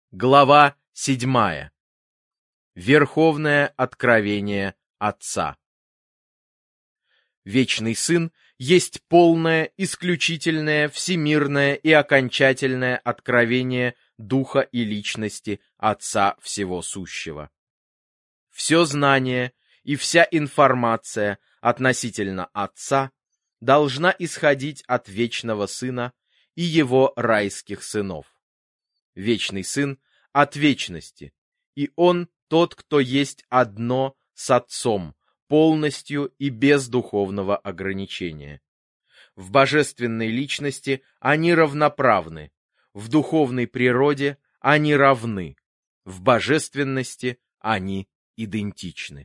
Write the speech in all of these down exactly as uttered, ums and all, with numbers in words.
Глава седьмая. Верховное откровение Отца. Вечный Сын есть полное, исключительное, всемирное и окончательное откровение Духа и Личности Отца Всего Сущего. Все знание и вся информация относительно Отца должна исходить от Вечного Сына и Его райских сынов. Вечный Сын от вечности, и Он тот, кто есть одно с Отцом, полностью и без духовного ограничения. В божественной личности они равноправны, в духовной природе они равны, в божественности они идентичны.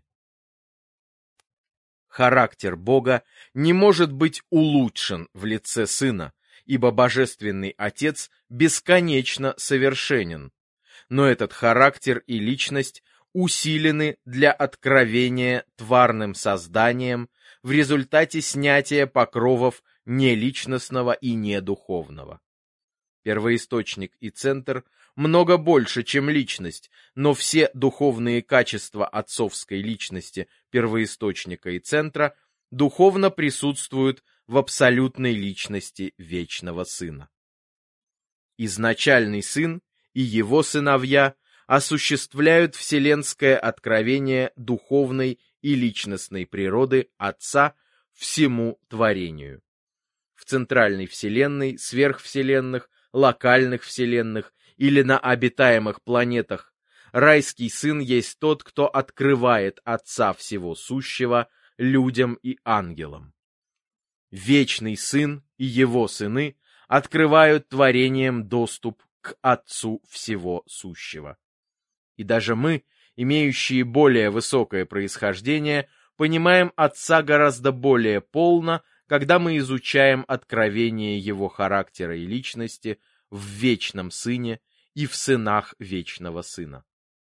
Характер Бога не может быть улучшен в лице Сына, ибо Божественный Отец бесконечно совершенен, но этот характер и личность усилены для откровения тварным созданием в результате снятия покровов неличностного и недуховного. Первоисточник и центр много больше, чем личность, но все духовные качества отцовской личности, первоисточника и центра духовно присутствуют в абсолютной личности Вечного Сына. Изначальный Сын и Его сыновья осуществляют вселенское откровение духовной и личностной природы Отца всему творению. В центральной вселенной, сверхвселенных, локальных вселенных или на обитаемых планетах райский Сын есть тот, кто открывает Отца Всего Сущего людям и ангелам. Вечный Сын и Его сыны открывают творениям доступ к Отцу Всего Сущего. И даже мы, имеющие более высокое происхождение, понимаем Отца гораздо более полно, когда мы изучаем откровение Его характера и личности в Вечном Сыне и в сынах Вечного Сына.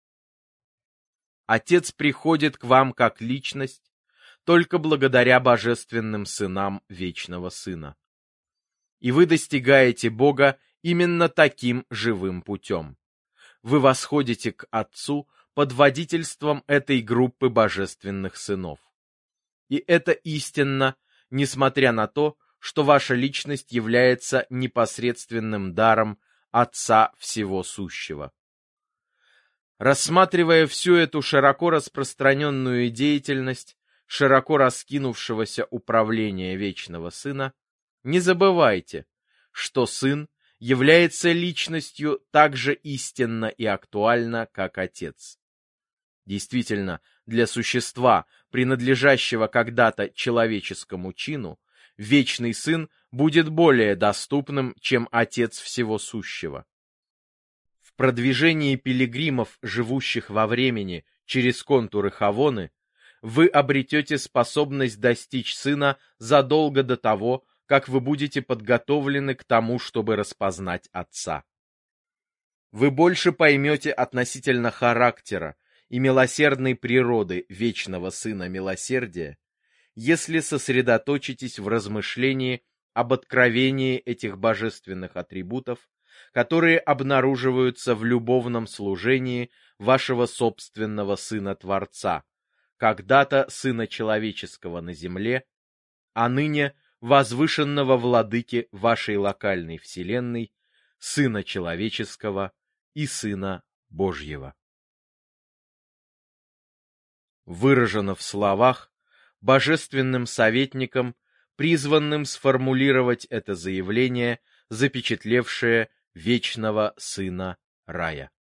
Отец приходит к вам как личность только благодаря божественным сынам Вечного Сына. И вы достигаете Бога именно таким живым путем. Вы восходите к Отцу под водительством этой группы божественных сынов. И это истинно, несмотря на то, что ваша личность является непосредственным даром Отца Всего Сущего. Рассматривая всю эту широко распространенную деятельность, широко раскинувшегося управления Вечного Сына, не забывайте, что Сын является личностью так же истинно и актуально, как Отец. Действительно, для существа, принадлежащего когда-то человеческому чину, Вечный Сын будет более доступным, чем Отец Всего Сущего. В продвижении пилигримов, живущих во времени через контуры Хавоны, вы обретете способность достичь Сына задолго до того, как вы будете подготовлены к тому, чтобы распознать Отца. Вы больше поймете относительно характера и милосердной природы Вечного Сына Милосердия, если сосредоточитесь в размышлении об откровении этих божественных атрибутов, которые обнаруживаются в любовном служении вашего собственного Сына-Творца, когда-то Сына Человеческого на земле, а ныне возвышенного Владыки вашей локальной вселенной, Сына Человеческого и Сына Божьего. Выражено в словах, божественным советником, призванным сформулировать это заявление, запечатлевшее Вечного Сына Рая.